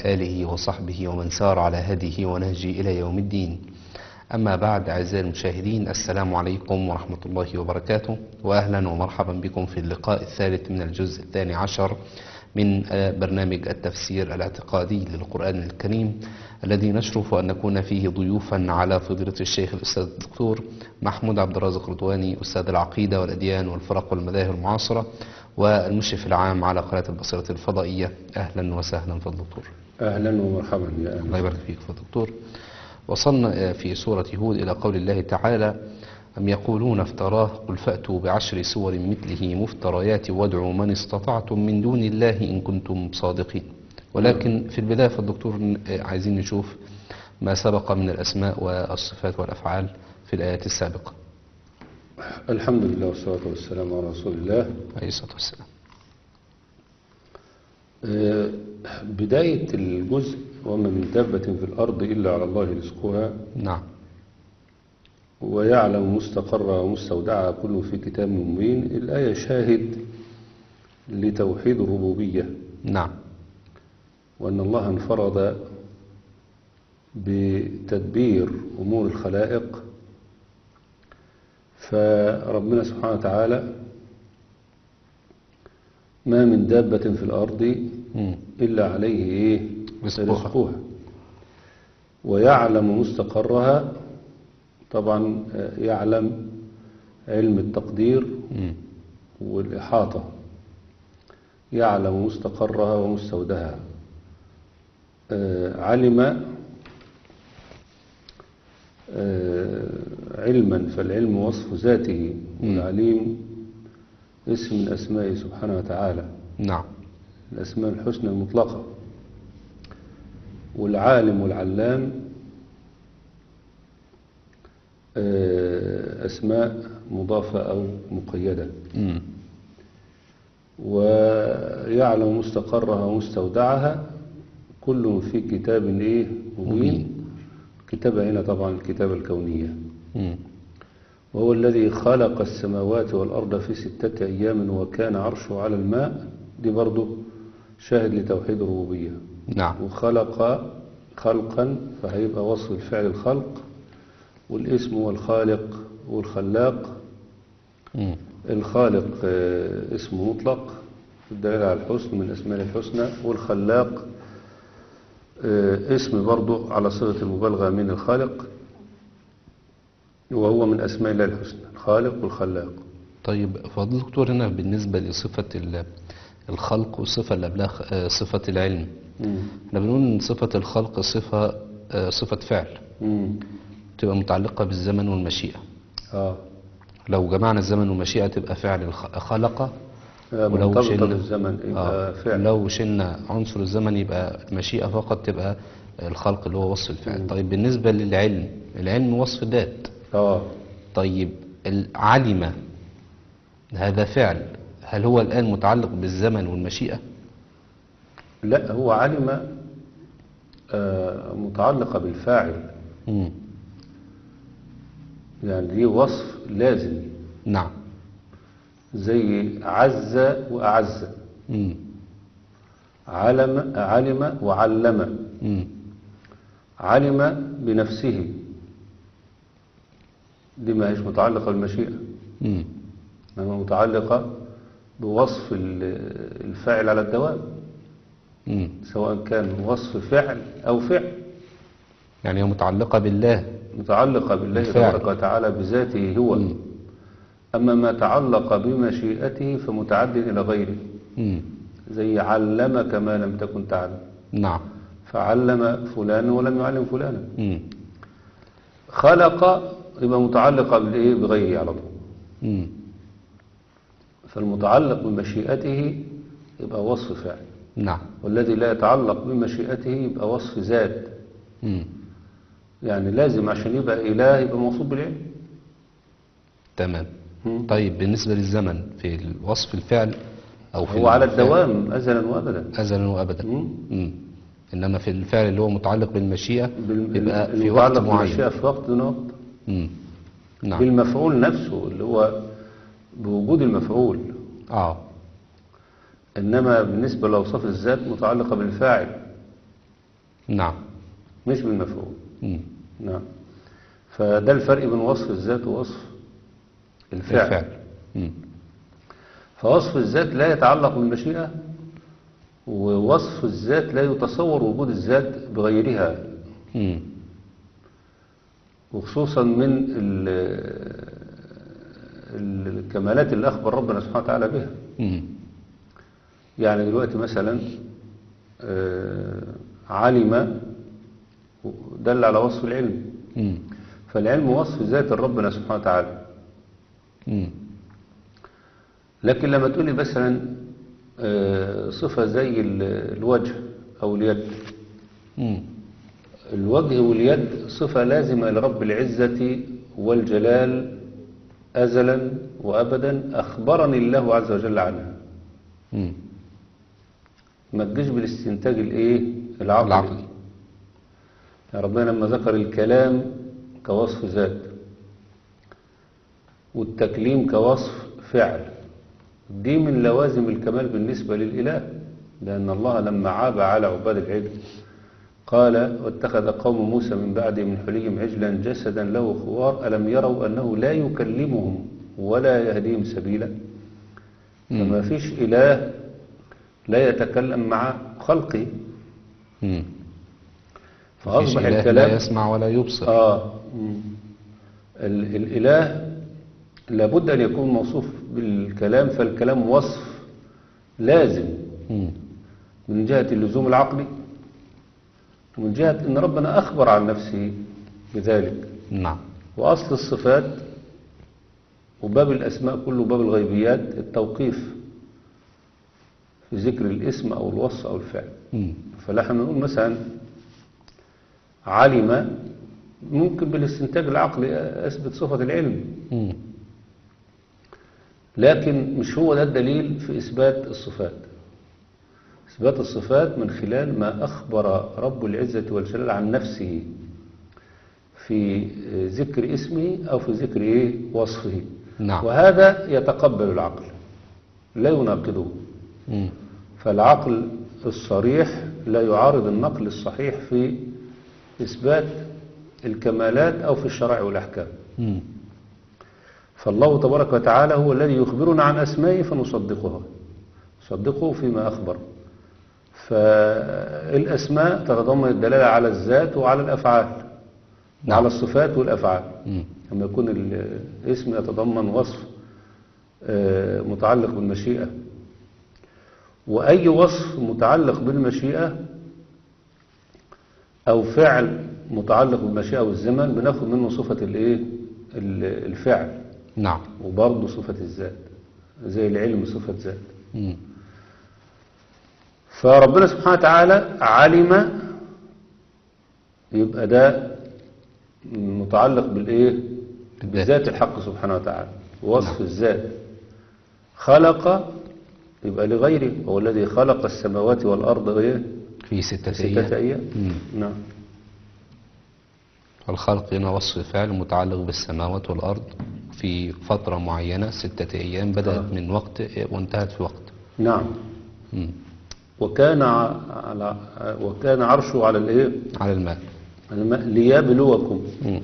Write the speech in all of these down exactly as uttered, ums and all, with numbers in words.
آله وصحبه ومن سار على هديه ونهجه إلى يوم الدين. أما بعد، أعزائي المشاهدين، السلام عليكم ورحمة الله وبركاته، وأهلا ومرحبا بكم في اللقاء الثالث من الجزء الثاني عشر من برنامج التفسير الاعتقادي للقرآن الكريم، الذي نشرف أن نكون فيه ضيوفا على فضيلة الشيخ الأستاذ الدكتور محمود عبد الرازق رضواني، أستاذ العقيدة والأديان والفرق والمذاهب المعاصرة، والمشرف العام على قناة البصيرة الفضائية. أهلا وسهلا فضل الدكتور. أهلا ومرحبا يا أهلا. الله يبارك فيك فضل الدكتور. وصلنا في سورة هود إلى قول الله تعالى: أم يقولون افتراه قل فأتوا بعشر سور مثله مفتريات وادعوا من استطعتم من دون الله إن كنتم صادقين. ولكن في البداية فالدكتور عايزين نشوف ما سبق من الأسماء والصفات والأفعال في الآيات السابقة. الحمد لله والصلاة والسلام على رسول الله عليه الصلاة والسلام. بداية الجزء: وما من دابة في الأرض إلا على الله رزقها. نعم. ويعلم مستقرها ومستودعها كل في كتاب مبين. الآية شاهد لتوحيد الربوبية. نعم. وأن الله انفرد بتدبير أمور الخلائق، فربنا سبحانه وتعالى ما من دابة في الأرض إلا عليه إيه؟ رزقها. ويعلم مستقرها، طبعا يعلم علم التقدير والإحاطة، يعلم مستقرها ومستودعها. علم علما، فالعلم وصف ذاته، والعليم اسم من أسمائه سبحانه وتعالى. نعم. الأسماء الحسنى المطلقة. والعالم والعلام أسماء مضافة أو مقيدة. مم. ويعلم مستقرها ومستودعها كل في كتاب إيه؟ مبين. كتاب هنا طبعا الكتابة الكونية. مم. وهو الذي خلق السماوات والأرض في ستة أيام وكان عرشه على الماء. دي برضو شاهد لتوحيد الربوبية. نعم. وخلق خلقا، فهيبقى وصف الفعل الخلق، والاسم هو الخالق والخلاق. مم. الخالق اسم مطلق الدليل على الحسن من أسماء الحسنى، والخلاق اسم برضو على صيغة المبالغة من الخالق، وهو من أسماء الله الحسنى، الخالق والخلاق. طيب فضل الدكتور، هنا بالنسبة لصفة الخلق والصفة اللي قبلها صفة العلم، احنا بنقول ان صفة الخلق صفة صفة فعل مم. تبقى متعلقة بالزمن والمشيئة. اه لو جمعنا الزمن والمشيئة تبقى فعل خلق. ولو شلنا الزمن يبقى آه فعل. لو شلنا عنصر الزمن يبقى المشيئة فقط تبقى الخلق اللي هو وصف الفعل. مم. طيب بالنسبة للعلم، العلم وصف ذات. اه طيب العلم هذا فعل، هل هو الآن متعلق بالزمن والمشيئة؟ لا، هو علم آه متعلقة بالفاعل. مم. يعني دي وصف لازم. نعم. زي عز وأعز. مم. علم علم وعلم. مم. علم بنفسه، دي ما هيش متعلقة بالمشيئة، مم. إنما متعلقة بوصف الفاعل على الدوام. مم. سواء كان وصف فعل أو فعل. يعني هي متعلقة بالله، متعلقة بالله تبارك وتعالى بذاته هو. مم. أما ما تعلق بمشيئته فمتعد إلى غيره. مم. زي علمك ما لم تكن تعلم. نعم. فعلم فلان ولم يعلم فلانا. مم. خلق يبقى متعلقة بالإيه؟ بغيره على طول. مم. فالمتعلق بمشيئته يبقى وصف فعل. نعم. والذي لا يتعلق بمشيئته يبقى وصف ذات. مم. يعني لازم عشان يبقى إله يبقى موصوف بالعلم. تمام. مم. طيب بالنسبة للزمن في وصف الفعل أو في هو على الفعل الدوام أزلا وأبدا. أزلا وأبدا. مم. مم. إنما في الفعل اللي هو متعلق بالمشيئة بال- يبقى في المتعلق وقت معين. بالمشيئة في وقت دون وقت. مم. نعم. بالمفعول نفسه اللي هو بوجود المفعول. آه إنما بالنسبة لأوصاف الذات متعلقة بالفاعل. نعم. مش بالمفعول. مم. نعم. فده الفرق بين وصف الذات ووصف الفعل, الفعل. مم. فوصف الذات لا يتعلق بالمشيئة، ووصف الذات لا يتصور وجود الذات بغيرها، مم. وخصوصا من الكمالات اللي أخبر ربنا سبحانه وتعالى بها. مم. يعني دلوقتي مثلا علم دل على وصف العلم. مم. فالعلم وصف ذات ربنا سبحانه وتعالى. مم. لكن لما تقولي مثلا صفة زي الوجه أو اليد، مم. الوجه واليد صفة لازمة لرب العزة والجلال أزلا وأبدا، أخبرني الله عز وجل عنها. مم. ما تجيش بالاستنتاج الايه العقلي. العقلي. يعني ربنا لما ذكر الكلام كوصف ذات والتكليم كوصف فعل، دي من لوازم الكمال بالنسبة للإله، لأن الله لما عاب على عباد العجل قال: واتخذ قوم موسى من بعده من حليهم عجلا جسدا له خوار ألم يروا أنه لا يكلمهم ولا يهديهم سبيلا. فما فيش إله لا يتكلم مع خلقه. مم. فأصبح إله الكلام لا يسمع ولا يبصر. آه ال الإله لابد أن يكون موصوف بالكلام، فالكلام وصف لازم مم. من جهة اللزوم العقلي، ومن جهة أن ربنا أخبر عن نفسه بذلك. نعم. وأصل الصفات وباب الأسماء كله باب الغيبيات التوقيف في ذكر الاسم أو الوصف أو الفعل. مم. فنحن نقول مثلا علم، ممكن بالاستنتاج العقلي أثبت صفة العلم، مم. لكن مش هو ده الدليل في إثبات الصفات. إثبات الصفات من خلال ما أخبر رب العزة والجلال عن نفسه في ذكر اسمه أو في ذكر إيه وصفه. نعم. وهذا يتقبل العقل لا يناقضه. مم. فالعقل الصريح لا يعارض النقل الصحيح في إثبات الكمالات أو في الشرع والأحكام. مم. فالله تبارك وتعالى هو الذي يخبرنا عن أسمائه فنصدقها، نصدقه فيما أخبر. فالأسماء تتضمن الدلالة على الذات وعلى الأفعال. نعم. وعلى الصفات والأفعال. مم. لما يكون الاسم يتضمن وصف متعلق بالمشيئة، وأي وصف متعلق بالمشيئة أو فعل متعلق بالمشيئة والزمن بناخد منه صفة الايه الفعل. نعم. وبرضه صفة الذات زي العلم صفة ذات. مم. فربنا سبحانه وتعالى علم، يبقى ده متعلق بالايه بالذات الحق سبحانه وتعالى وصف. نعم. الذات. خلق يبقى لغيره، هو الذي خلق السماوات والأرض ايه في ستة, في ستة أيام. نعم. الخلق هنا وصف فعل متعلق بالسماوات والأرض في فترة معينة ستة أيام بدأت آه. من وقت وانتهت في وقت. نعم. مم. وكان على وكان عرشه على الايه على الماء. الماء ليبلوكم. مم.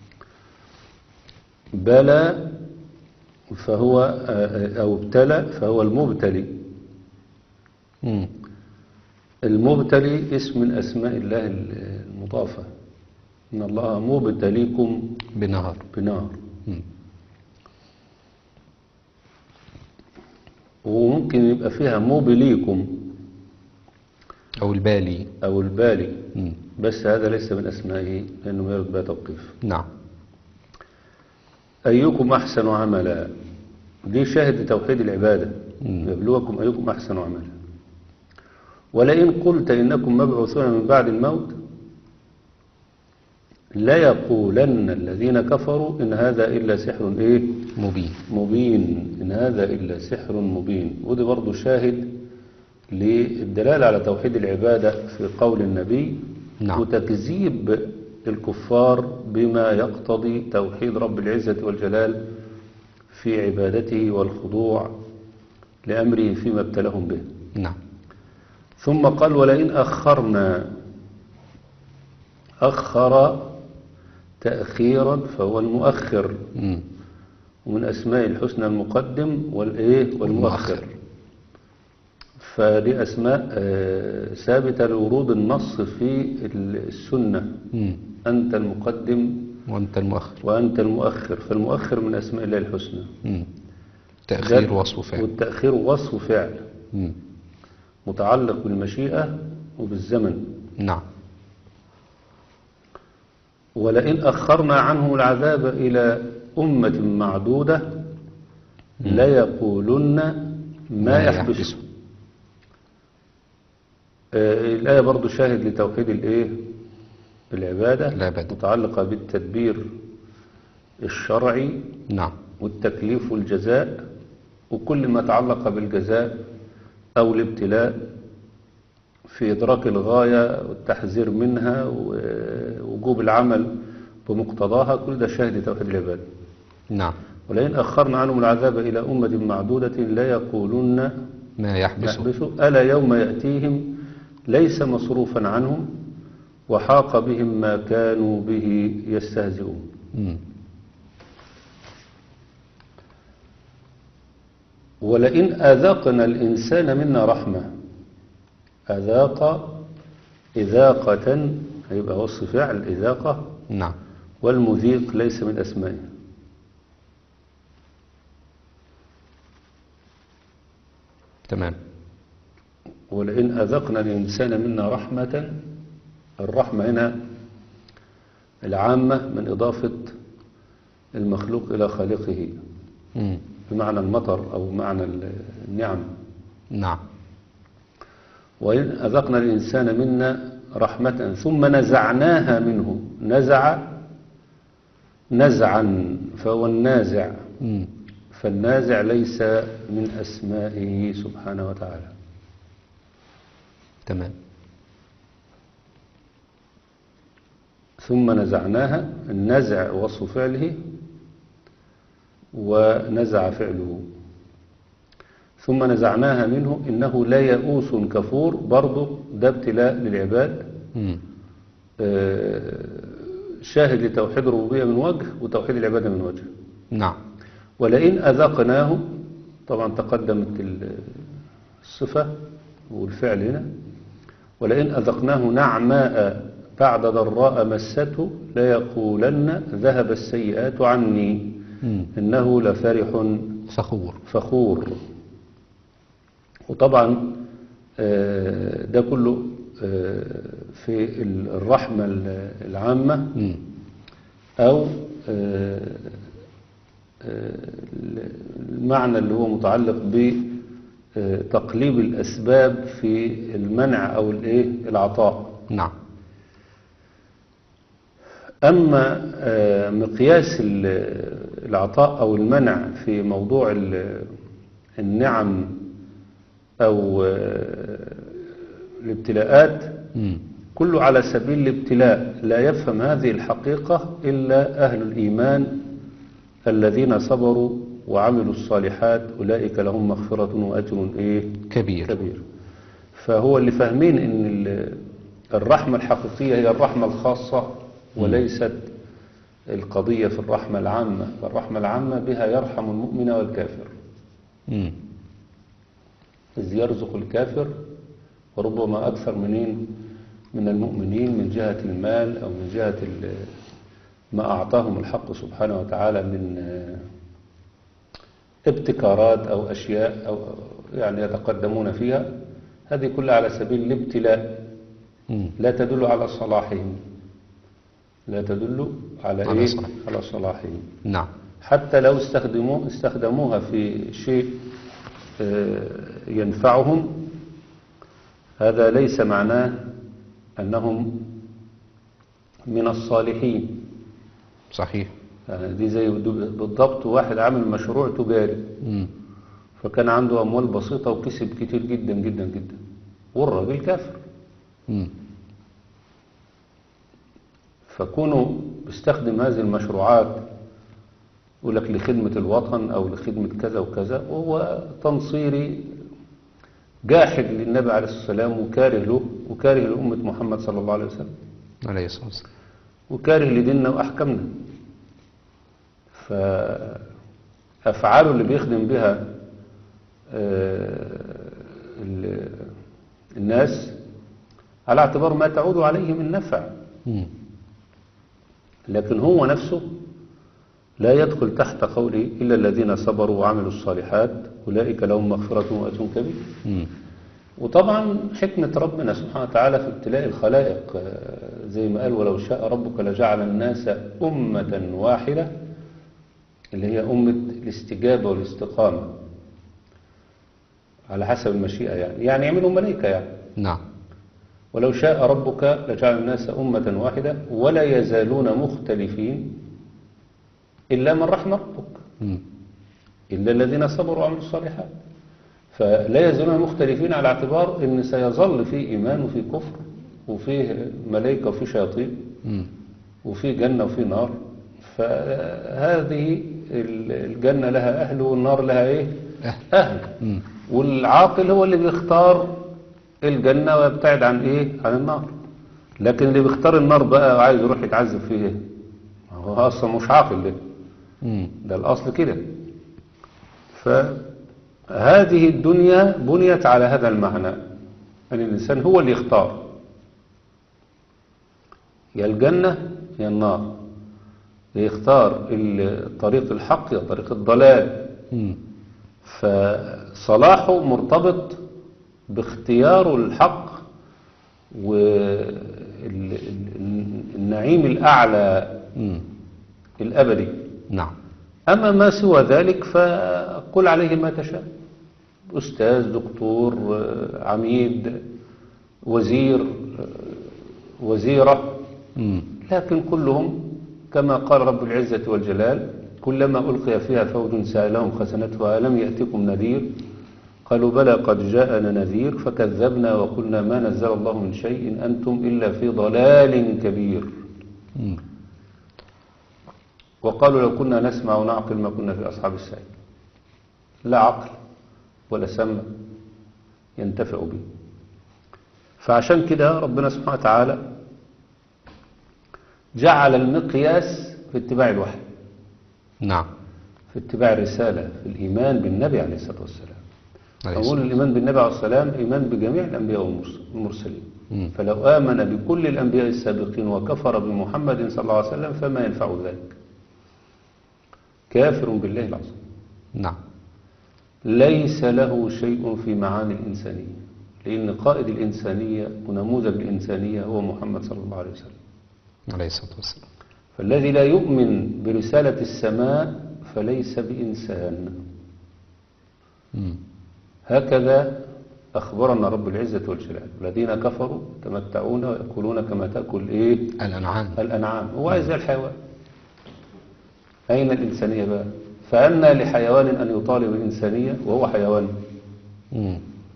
بلى فهو أو ابتلى فهو المبتلي. مم. المبتلي اسم من أسماء الله المضافة. إن الله مبتليكم بنهر. بنهر. مم. وممكن يبقى فيها مبليكم أو البالي أو البالي. مم. بس هذا ليس من أسمائه لأنه يرد بها توقيف. نعم. أيكم أحسن عملا، دي شاهد توحيد العبادة. مم. يبلوكم أيكم أحسن عملا. ولئن قلت إنكم مبعوثون من بعد الموت لا يقولن الذين كفروا إن هذا إلا سحر إيه مبين. مبين إن هذا إلا سحر مبين. ودي برضو شاهد للدلالة على توحيد العبادة في قول النبي. نعم. وتكذيب الكفار بما يقتضي توحيد رب العزة والجلال في عبادته والخضوع لأمره فيما ابتلهم به. نعم. ثم قال ولئن أخرنا أخر تأخيرا فهو المؤخر، مم. ومن أسماء الحسنى المقدم والإيه والمؤخر. فدي أسماء آه، ثابتة لورود النص في السنة. مم. أنت المقدم وأنت المؤخر. وأنت المؤخر، فالمؤخر من أسماء الله الحسنى. مم. تأخير ده- وصف فعل. والتأخير وصف فعل مم. متعلق بالمشيئة وبالزمن. نعم. ولئن أخرنا عنهم العذاب إلى أمة معدودة ليقولن ما يحبسه. آه، الآية برضو شاهد لتوحيد الإيه العبادة، العبادة. متعلقة بالتدبير الشرعي نعم. والتكليف والجزاء، وكل ما تعلق بالجزاء أو الابتلاء في إدراك الغاية والتحذير منها ووجوب العمل بمقتضاها، كل ده شاهد لتوحيد العبادة. نعم. ولئن أخرنا عنهم العذاب إلى أمة معدودة ليقولن ما يحبسه. يحبسوا ألا يوم يأتيهم ليس مصروفا عنهم وحاق بهم ما كانوا به يستهزئون. مم. ولئن أذقنا الإنسان منا رحمة، أذاق إذاقة هيبقى وصف فعل إذاقة، نعم. والمذيق ليس من أسمائه. تمام. ولئن أذقنا الإنسان منا رحمة، الرحمة هنا العامة من إضافة المخلوق إلى خالقه مم. بمعنى المطر أو معنى النعم. نعم. وإن أذقنا الإنسان منا رحمة ثم نزعناها منه، نزع نزعا فهو النازع، مم. فالنازع ليس من أسمائه سبحانه وتعالى. تمام. ثم نزعناها، النزع وصف فعله ونزع فعله. ثم نزعناها منه إنه لا يئوس كفور، برضه ده ابتلاء للعباد. مم. آه، شاهد لتوحيد الربوبية من وجه وتوحيد العبادة من وجه. نعم. ولئن أذقناه، طبعا تقدمت الصفة والفعل هنا. ولئن أذقناه نعماء بعد ضراء مسته ليقولن ذهب السيئات عني مم. إنه لفرح فخور. فخور. وطبعا آه، ده كله آه، في الرحمة العامة، مم. أو آه، آه، المعنى اللي هو متعلق بتقليب الأسباب في المنع أو الإيه العطاء. نعم. أما آه، مقياس ال- العطاء أو المنع في موضوع ال- النعم أو آه، الابتلاءات، مم. كله على سبيل الابتلاء. لا يفهم هذه الحقيقة إلا أهل الإيمان الذين صبروا وعملوا الصالحات، أولئك لهم مغفرة وأجر إيه كبير. كبير. فهو اللي فاهمين إن ال- الرحمة الحقيقية هي الرحمة الخاصة وليست القضية في الرحمة العامة. فالرحمة العامة بها يرحم المؤمن والكافر، مم. إذ يرزق الكافر وربما أكثر منين من المؤمنين من جهة المال أو من جهة ال- ما أعطاهم الحق سبحانه وتعالى من آه، ابتكارات أو أشياء أو يعني يتقدمون فيها. هذه كلها على سبيل الابتلاء، مم. لا تدل على صلاحهم، لا تدل على على إيه صلاح. على صلاحهم. نعم. حتى لو استخدموا استخدموها في شيء آه، ينفعهم، هذا ليس معناه أنهم من الصالحين. صحيح. يعني دي زي بالضبط واحد عامل مشروع تجاري، مم. فكان عنده أموال بسيطة وكسب كتير جدا جدا جدا، والراجل كافر. مم. فكونوا بيستخدم هذه المشروعات يقول لك لخدمة الوطن أو لخدمة كذا وكذا، وهو تنصيري جاحد للنبي عليه الصلاة والسلام وكاره له وكاره لأمة محمد صلى الله عليه وسلم. عليه الصلاة والسلام. وكاره لديننا وأحكامنا. فأفعاله اللي بيخدم بها الناس على اعتبار ما تعود عليه من نفع، مم. لكن هو نفسه لا يدخل تحت قوله إلا الذين صبروا وعملوا الصالحات أولئك لهم مغفرة وأجر كبير. مم. وطبعا حكمة ربنا سبحانه وتعالى في ابتلاء الخلائق، زي ما قال ولو شاء ربك لجعل الناس أمة واحدة، اللي هي أمة الاستجابة والاستقامة على حسب المشيئة، يعني يعني يعملوا ملائكة يعني. نعم. ولو شاء ربك لجعل الناس أمة واحدة ولا يزالون مختلفين إلا من رحم ربك، مم. إلا الذين صبروا وعملوا الصالحات. فلا يزالون مختلفين على اعتبار أن سيظل في إيمان وفي كفر وفي ملائكة وفي شياطين مم. وفي جنة وفي نار. فهذه الجنة لها أهل والنار لها إيه؟ أهل. مم. والعاقل هو اللي بيختار الجنة ويبتعد عن إيه؟ عن النار. لكن اللي بيختار النار بقى وعايز يروح يتعذب فيه، هو أصلا مش عاقل ده. مم. ده الأصل كده. فهذه الدنيا بنيت على هذا المعنى، أن الإنسان هو اللي يختار يا الجنة يا النار، يختار طريق الحق يا طريق الضلال. مم. فصلاحه مرتبط باختياره الحق والنعيم الأعلى مم. الأبدي. نعم. أما ما سوى ذلك فقل عليه ما تشاء، أستاذ، دكتور، عميد، وزير، وزيرة، مم. لكن كلهم كما قال رب العزة والجلال كلما ألقي فيها فوج سألهم خزنتها ألم يأتكم نذير قالوا بلى قد جاءنا نذير فكذبنا وقلنا ما نزل الله من شيء أنتم إلا في ضلال كبير. مم. وقالوا لو كنا نسمع ونعقل ما كنا في أصحاب السعير. لا عقل ولا سمع ينتفع به. فعشان كده ربنا سبحانه وتعالى جعل المقياس في اتباع الوحي، نعم، في اتباع الرسالة، في الإيمان بالنبي عليه الصلاة والسلام. عليه أقول الصلاة الإيمان بالنبي عليه الصلاة والسلام إيمان بجميع الأنبياء والمرسلين. مم. فلو آمن بكل الأنبياء السابقين وكفر بمحمد صلى الله عليه وسلم فما ينفع ذلك، كافر بالله العظيم. نعم. ليس له شيء في معاني الإنسانية، لأن قائد الإنسانية ونموذج الإنسانية هو محمد صلى الله عليه وسلم عليه الصلاة والسلام. فالذي لا يؤمن برسالة السماء فليس بإنسان. مم. هكذا أخبرنا رب العزة والجلال الذين كفروا تمتعون ويأكلون كما تأكل إيه؟ الأنعام. الأنعام. هو عايز زي الحيوان. أين الإنسانية بقى؟ فأنا لحيوان أن يطالب الإنسانية وهو حيوان. مم.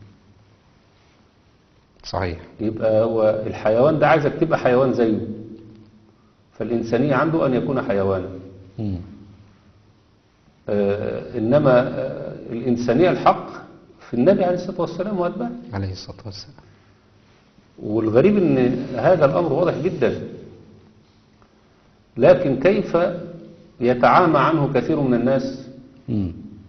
صحيح. يبقى هو الحيوان ده عايزك تبقى حيوان زيه، فالإنسانية عنده أن يكون حيوانا. مم. آه إنما آه الإنسانية الحق في النبي عليه الصلاة والسلام وأتباعه عليه الصلاة والسلام. والغريب أن هذا الأمر واضح جدا، لكن كيف يتعامى عنه كثير من الناس مم.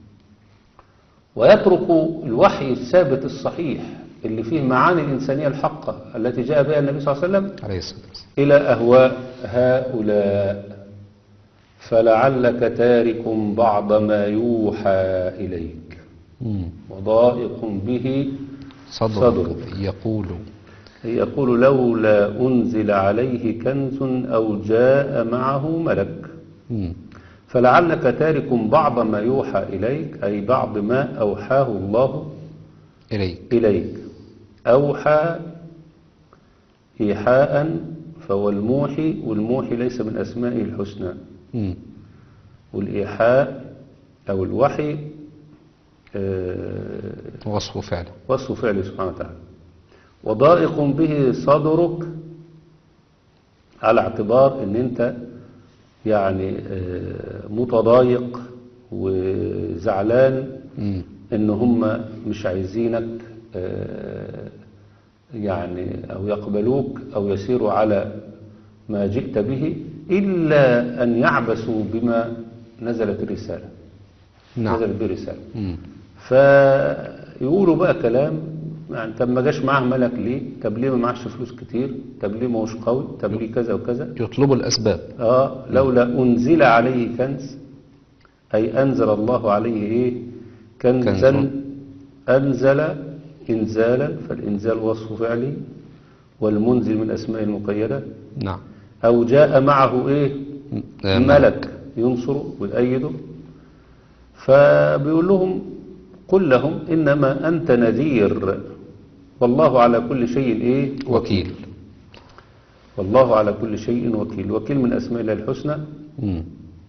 ويترك الوحي الثابت الصحيح اللي فيه معاني الإنسانية الحقة التي جاء بها النبي صلى الله عليه وسلم عليه الصلاة والسلام إلى أهواء هؤلاء. فلعلك تارك بعض ما يوحى إليك مم. وضائق به صدرك, صدرك. يقول يقول لولا أنزل عليه كنز أو جاء معه ملك. مم. فلعلك تارك بعض ما يوحى إليك أي بعض ما أوحاه الله إليك. إليك. أوحى إيحاء فهو الموحي، والموحي ليس من أسمائه الحسنى. مم. والإيحاء أو الوحي آه وصف فعله وصف فعله سبحانه وتعالى. وضائق به صدرك على اعتبار ان انت يعني آه متضايق وزعلان مم. ان هم مش عايزينك آه يعني او يقبلوك او يسيروا على ما جئت به إلا أن يعبسوا بما نزلت الرسالة نعم. نزلت به الرسالة. مم. فيقولوا بقى كلام يعني طب ما جاش معاه ملك ليه؟ طب ليه ما معاش فلوس كتير؟ طب ليه ما هوش قوي؟ طب ليه كذا وكذا؟ يطلبوا الأسباب. آه لولا أنزل عليه كنز، أي أنزل الله عليه إيه؟ كنزا. كنز. أنزل إنزالا، فالإنزال وصف فعلي، والمنزل من أسماء المقيدة. نعم. أو جاء معه إيه؟ آه، ملك ينصره ويأيده. فبيقول لهم قل لهم إنما أنت نذير والله على كل شيء إيه؟ وكيل. والله على كل شيء وكيل. وكيل من أسماء الله الحسنى، مم.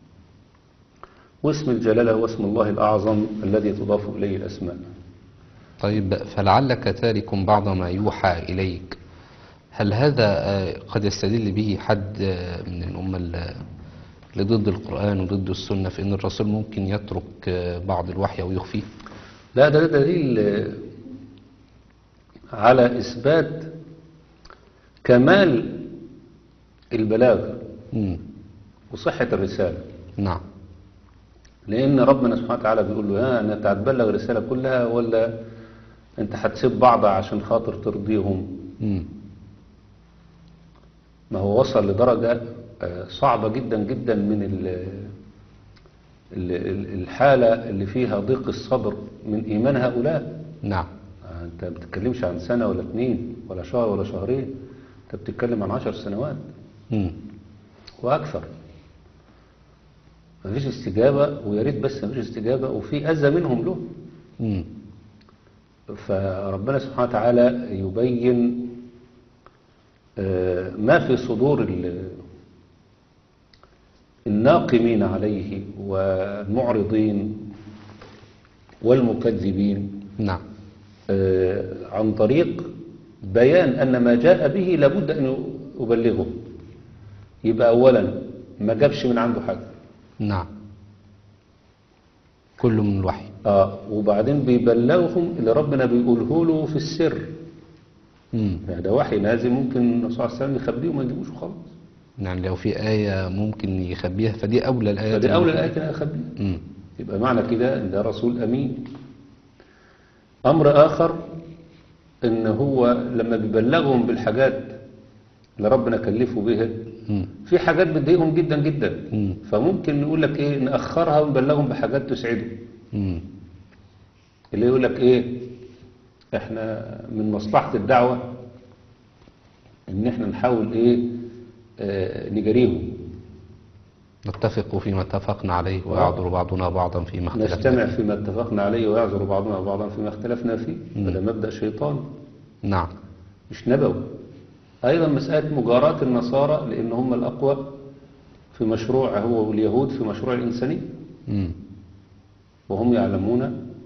واسم الجلالة هو اسم الله الأعظم الذي تضاف إليه الأسماء. طيب، فلعلك تارك بعض ما يوحى إليك، هل هذا آه، قد يستدل به حد آه، من الأمة اللي ضد القرآن وضد السنة في أن الرسول ممكن يترك آه، بعض الوحي أو يخفيه؟ لا، ده دليل آه، على إثبات كمال البلاغ مم. وصحة الرسالة. نعم. لأن ربنا سبحانه وتعالى بيقول له ها أنت هتبلغ الرسالة كلها ولا أنت هتسيب بعضها عشان خاطر ترضيهم؟ مم. ما هو وصل لدرجة آه، صعبة جدا جدا من ال- ال- ال- الحالة اللي فيها ضيق الصدر من إيمان هؤلاء. نعم. آه، أنت ما بتتكلمش عن سنة ولا اتنين ولا شهر ولا شهرين، أنت بتتكلم عن عشر سنوات مم. وأكثر. مفيش استجابة، ويا ريت بس مفيش استجابة، وفي أذى منهم له. مم. فربنا سبحانه وتعالى يبين آه، ما في صدور ال- الناقمين عليه والمعرضين والمكذبين نعم. آه، عن طريق بيان أن ما جاء به لابد أن يبلغه. يبقى أولا ما جابش من عنده حاجة. نعم. كله من الوحي. آه وبعدين بيبلغهم اللي ربنا بيقوله له في السر. مم. يعني ده وحي نازل ممكن الرسول صلى الله عليه وسلم يخبيه وما يجيبوش خالص. يعني لو في آية ممكن يخبيها فدي أولى الآيات. فدي أولى اللي- الآيات أن يخبيها. مم. يبقى معنى كده ان ده رسول امين. امر اخر ان هو لما بيبلغهم بالحاجات اللي ربنا كلفه بها، مم. في حاجات بتضايقهم جدا جدا، مم. فممكن نقول لك ايه ناخرها ونبلغهم بحاجات تسعده. مم. اللي يقول لك ايه احنا من مصلحة الدعوة ان احنا نحاول ايه آه نجاريهم، نتفق فيما اتفقنا عليه ويعذر بعضنا بعضا فيما اختلفنا نجتمع فيه. فيما اتفقنا عليه ويعذر بعضنا بعضا فيما اختلفنا فيه. هذا مبدأ شيطان نعم. مش نبوي. أيضا مسألة مجاراة النصارى لأن هم الأقوى في مشروع، هو واليهود في مشروع الإنسانية، مم. وهم يعلمون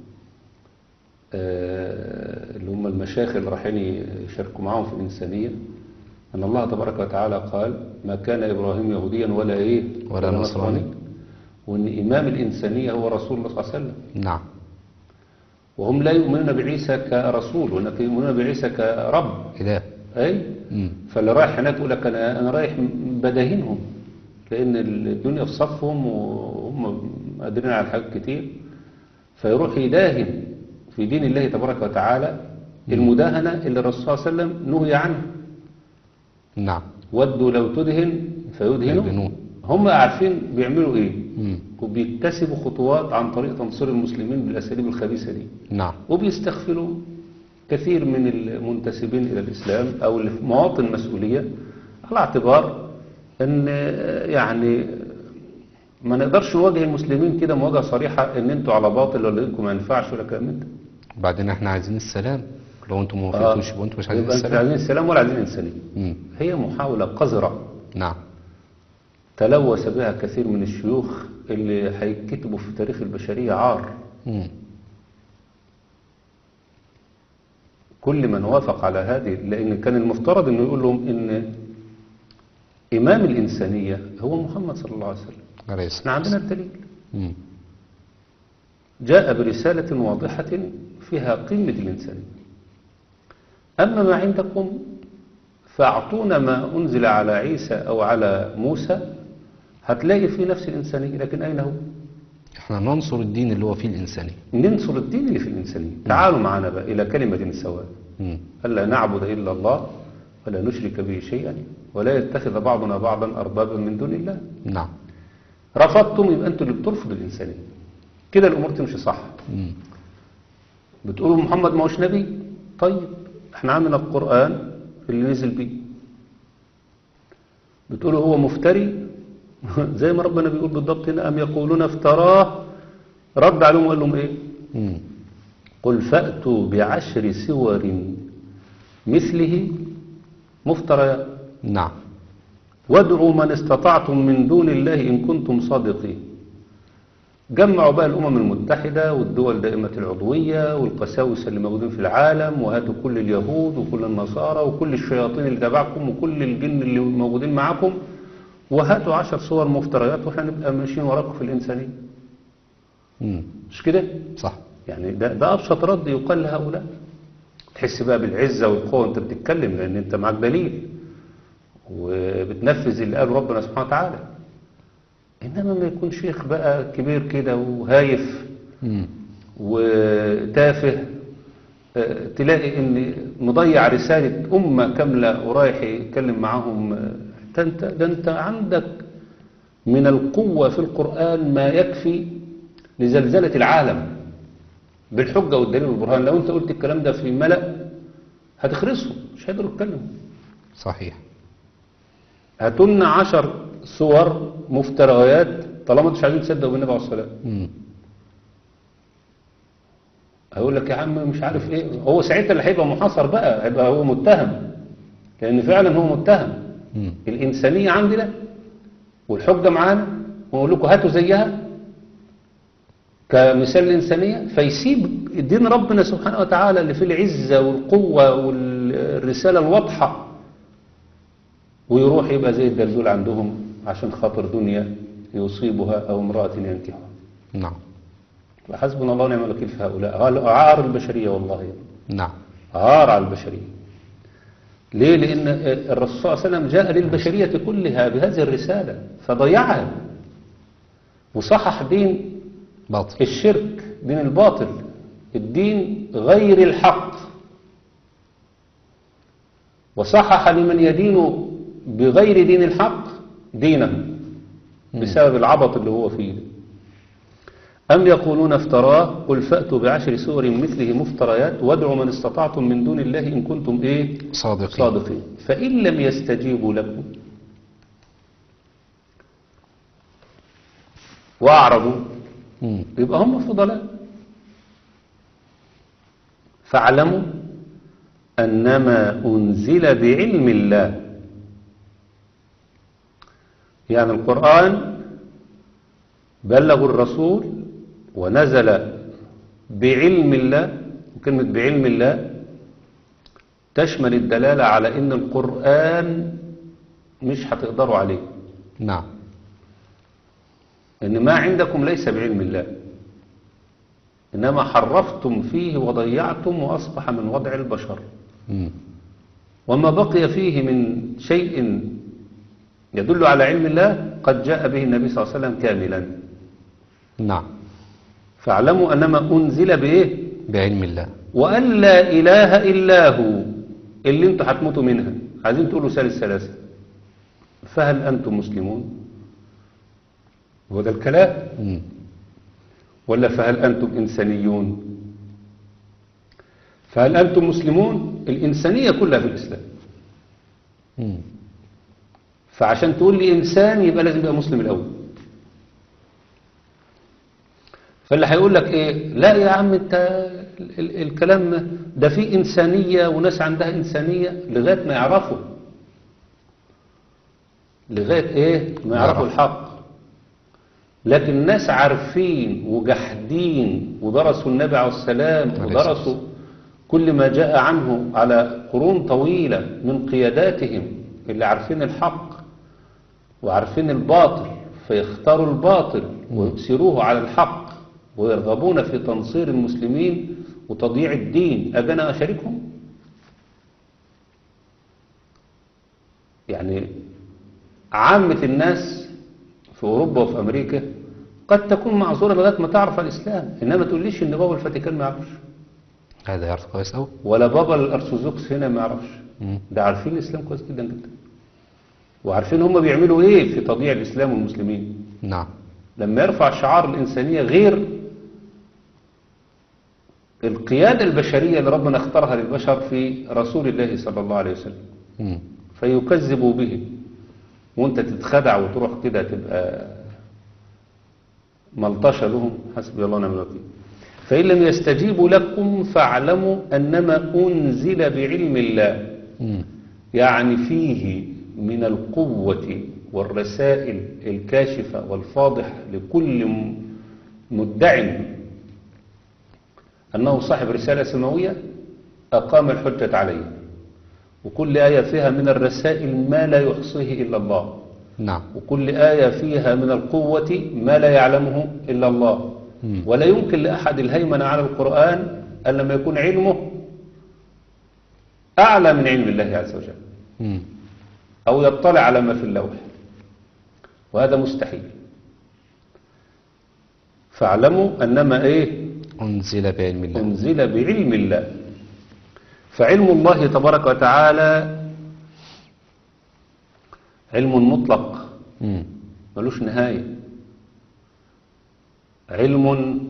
آه، اللي هم المشايخ اللي رايحين يشاركوا معاهم في الإنسانية أن الله تبارك وتعالى قال ما كان إبراهيم يهوديا ولا إيه ولا نصراني. وأن إمام الإنسانية هو رسول الله صلى الله عليه وسلم. نعم. وهم لا يؤمنون بعيسى كرسول ولكن يؤمنون بعيسى كرب. إله. أي مم. فاللي رايح هناك يقول لك أنا أنا رايح بداهنهم لأن الدنيا في صفهم وهم قادرين على حاجات كتير، فيروح يداهن في دين الله تبارك وتعالى المداهنة اللي الرسول صلى الله عليه وسلم نهي عنها. نعم. ودوا لو تدهن فيدهنوا. يدهنون. هم عارفين بيعملوا إيه مم. وبيكتسبوا خطوات عن طريق تنصير المسلمين بالأساليب الخبيثة دي، نعم. وبيستغفلوا كثير من المنتسبين إلى الإسلام أو اللي في مواطن مسؤولية على اعتبار أن يعني ما نقدرش نواجه المسلمين كده مواجهة صريحة أن أنتوا على باطل ولا أنكم ما ينفعش ولا كلام من ده. وبعدين احنا عايزين السلام، لو انتم ما وافقتوش يبقى انتم مش عايزين يبقى أنتوا السلام. عايزين السلام ولا عايزين إنسانية. مم. هي محاولة قذرة نعم. تلوث بها كثير من الشيوخ اللي هيكتبوا في تاريخ البشرية عار. مم. كل من وافق على هذه، لأن كان المفترض أنه يقول لهم إن إمام الإنسانية هو محمد صلى الله عليه وسلم. عليه احنا الصلاة عندنا والسلام. الدليل، مم. جاء برسالة واضحة فيها قمة الإنسانية. أما ما عندكم فاعطونا ما أنزل على عيسى أو على موسى، هتلاقي في نفس الإنسانية. لكن أين هو؟ احنا ننصر الدين اللي هو فيه الإنسانية. ننصر الدين اللي في الإنسانية. تعالوا معنا بقى إلى كلمة سواء، مم. ألا نعبد إلا الله ولا نشرك به شيئا ولا يتخذ بعضنا بعضا أربابا من دون الله. نعم. رفضتم يبقى أنتوا اللي بترفضوا الإنسانية. كده الأمور تمشي صح. مم. بتقولوا محمد ما هوش نبي، طيب احنا عندنا القرآن اللي نزل بيه. بتقولوا هو مفتري زي ما ربنا بيقول بالضبط هنا، أم يقولون افتراه. رد عليهم وقال لهم ايه؟ مم. قل فأتوا بعشر سور مثله مفتريات نعم. وادعوا من استطعتم من دون الله إن كنتم صادقين. جمعوا بقى الأمم المتحدة والدول دائمة العضوية والقساوسة اللي موجودين في العالم، وهاتوا كل اليهود وكل النصارى وكل الشياطين اللي تبعكم وكل الجن اللي موجودين معكم، وهاتوا عشر صور مفتريات واحنا نبقى ماشيين وراكم في الإنسانية. مم. مش كده؟ صح. يعني ده, ده أبسط رد يقال لهؤلاء. تحس بقى بالعزة والقوة وانت بتتكلم، لأن انت معك دليل وبتنفذ اللي قاله ربنا سبحانه وتعالى. إنما ما يكون شيخ بقى كبير كده وهايف مم. وتافه، اه، تلاقي ان مضيع رسالة أمة كاملة ورايح يتكلم معاهم. اه، ده انت, ده انت عندك من القوة في القرآن ما يكفي لزلزلة العالم بالحجة والدليل والبرهان. لو انت قلت الكلام ده في ملأ هتخرسهم، مش هيقدروا يتكلموا. صحيح. هاتولنا عشر صور مفتريات طالما انتوا مش عايزين تصدقوا بالنبي عليه الصلاة والسلام. مم. هيقول لك يا عم مش عارف ايه. هو ساعتها اللي هيبقى محاصر بقى، هيبقى هو متهم، لان فعلا هو متهم. مم. الانسانيه عندنا والحجه معانا، ونقول لكم هاتوا زيها كمثال الانسانيه، فيسيب دين ربنا سبحانه وتعالى اللي فيه العزه والقوه والرساله الواضحه، ويروح يبقى زي الدلدول عندهم عشان خاطر دنيا يصيبها او امراه ينكحها. نعم. وحسبنا الله ونعم الوكيل في هؤلاء. عار البشريه والله يعني. نعم. عار على البشريه. ليه؟ لأن الرسول صلى الله عليه وسلم جاء للبشرية كلها بهذه الرسالة فضيعها وصحح دين باطل. الشرك، دين الباطل، الدين غير الحق، وصحح لمن يدين بغير دين الحق دينه بسبب العبط اللي هو فيه. أم يقولون افتراه قل فأتوا بعشر سور مثله مفتريات وادعوا من استطعتم من دون الله إن كنتم إيه صادقين. صادقين. فإن لم يستجيبوا لكم وأعرضوا مم. يبقى هم في ضلال. فاعلموا أنما أنزل بعلم الله. يعني القرآن بلغ الرسول ونزل بعلم الله. وكلمة بعلم الله تشمل الدلالة على ان القرآن مش هتقدروا عليه. نعم. ان ما عندكم ليس بعلم الله، انما حرفتم فيه وضيعتم واصبح من وضع البشر. مم. وما بقي فيه من شيء يدل على علم الله قد جاء به النبي صلى الله عليه وسلم كاملا. نعم. فاعلموا انما انزل بايه بعلم الله وأن لا إله إلا هو اللي انتوا هتموتوا منها. عايزين تقولوا ثالث ثلاثة. فهل أنتم مسلمون؟ هو ده الكلام. مم. ولا فهل أنتم إنسانيون؟ فهل أنتم مسلمون؟ الإنسانية كلها في الإسلام. مم. فعشان تقول لي إنسان يبقى لازم يبقى مسلم الأول. فاللي هيقول لك إيه؟ لا يا عم أنت ال ال الكلام ده فيه إنسانية وناس عندها إنسانية لغاية ما يعرفوا. لغاية إيه؟ ما يعرفوا الحق. لكن الناس عارفين وجحدين ودرسوا النبي عليه السلام ودرسوا كل ما جاء عنه على قرون طويلة من قياداتهم اللي عارفين الحق وعارفين الباطل، فيختاروا الباطل ويؤثروه على الحق ويرغبون في تنصير المسلمين وتضييع الدين. أجي أنا أشاركهم؟ يعني عامة الناس في أوروبا وفي أمريكا قد تكون معذورة لغاية ما تعرف الإسلام، إنما تقوليش إن بابا الفاتيكان ما يعرفش، هذا يعرف كويس أوي. ولا بابا الأرثوذكس هنا ما يعرفش. مم. ده عارفين الإسلام كويس جدا جدا، وعارفين هم بيعملوا إيه في تضييع الإسلام والمسلمين. نعم. لما يرفع شعار الإنسانية غير القيادة البشرية اللي ربنا اختارها للبشر في رسول الله صلى الله عليه وسلم، مم. فيكذبوا به، وانت تتخدع وتروح كده تبقى ملطشة لهم. حسبي الله ونعم الوكيل. فإن لم يستجيبوا لكم فاعلموا أنما أنزل بعلم الله. مم. يعني فيه من القوة والرسائل الكاشفة والفاضحة لكل مدع أنه صاحب رسالة سماوية أقام الحجة عليه، وكل آية فيها من الرسائل ما لا يحصيه إلا الله. نعم. وكل آية فيها من القوة ما لا يعلمه إلا الله. مم. ولا يمكن لأحد الهيمنة على القرآن أن لما يكون علمه أعلى من علم الله عز وجل، مم. أو يطلع على ما في اللوح، وهذا مستحيل. فاعلموا أنما إيه أنزل بعلم الله. أنزل بعلم الله. فعلم الله تبارك وتعالى علم مطلق مم. ملوش نهاية، علم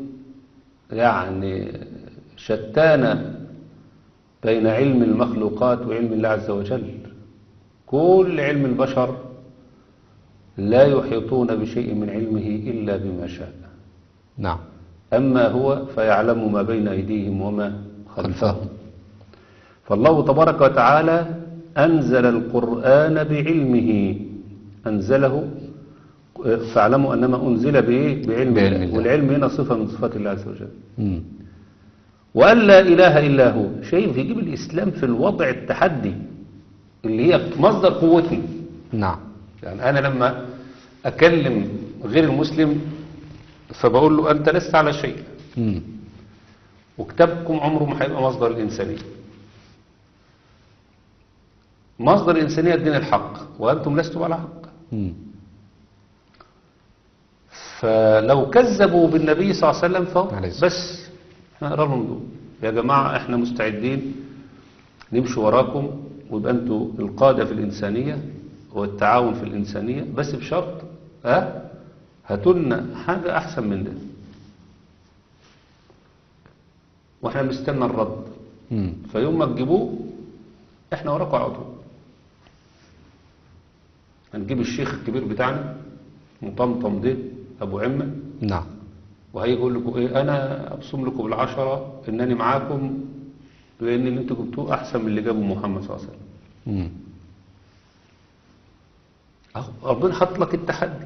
يعني شتان بين علم المخلوقات وعلم الله عز وجل. كل علم البشر لا يحيطون بشيء من علمه إلا بما شاء. نعم. أما هو فيعلم ما بين أيديهم وما خلفهم. خلفهم. فالله تبارك وتعالى أنزل القرآن بعلمه، أنزله فاعلموا أنما أنزل بإيه؟ بعلم, بعلم الله. الله. والعلم هنا صفة من صفات الله عز وجل. مم. وأن لا إله إلا هو. شيء يجيب الإسلام في الوضع التحدي اللي هي مصدر قوتي. نعم. يعني أنا لما أكلم غير المسلم فبقول له أنت لست على شيء، مم. وكتابكم عمره ما هيبقى مصدر الإنسانية. مصدر الإنسانية الدين الحق، وأنتم لستم على حق. مم. فلو كذبوا بالنبي صلى الله عليه وسلم فهو عليه الصلاة بس نقرا لهم دول يا جماعة احنا مستعدين نمشي وراكم، ويبقى انتوا القادة في الإنسانية والتعاون في الإنسانية، بس بشرط ها هاتوا لنا حاجة أحسن من ده، واحنا بنستنى الرد. مم. فيوم ما تجيبوه احنا وراكم على طول. هنجيب الشيخ الكبير بتاعنا مطمطم ده ابو عمه، نعم. وهيجي يقول لكم ايه، انا ابصم لكم بالعشره انني معاكم، لان اللي انتوا جبتوه احسن من اللي جابه محمد صلى الله عليه وسلم. مم. اهو ربنا حط لك التحدي.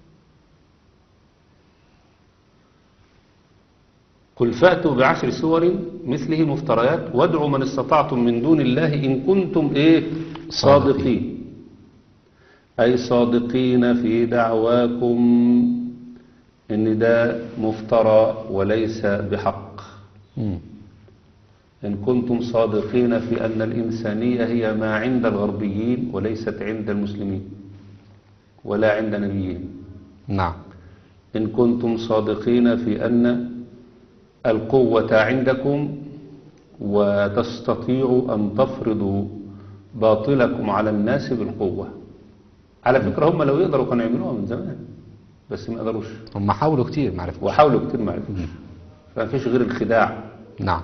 قل فأتوا بعشر سور مثله مفتريات وادعوا من استطعتم من دون الله إن كنتم إيه صادقين. صادقين، أي صادقين في دعواكم إن ده مفترى وليس بحق. مم. إن كنتم صادقين في أن الإنسانية هي ما عند الغربيين وليست عند المسلمين ولا عند نبيهم. نعم. إن كنتم صادقين في أن القوة عندكم وتستطيعوا أن تفرضوا باطلكم على الناس بالقوة. على فكرة هم لو يقدروا كانوا يعملوها من زمان، بس ما قدروش، هم حاولوا كتير ما عرفوش. وحاولوا كتير ما عرفوش. فما فيش غير الخداع. نعم.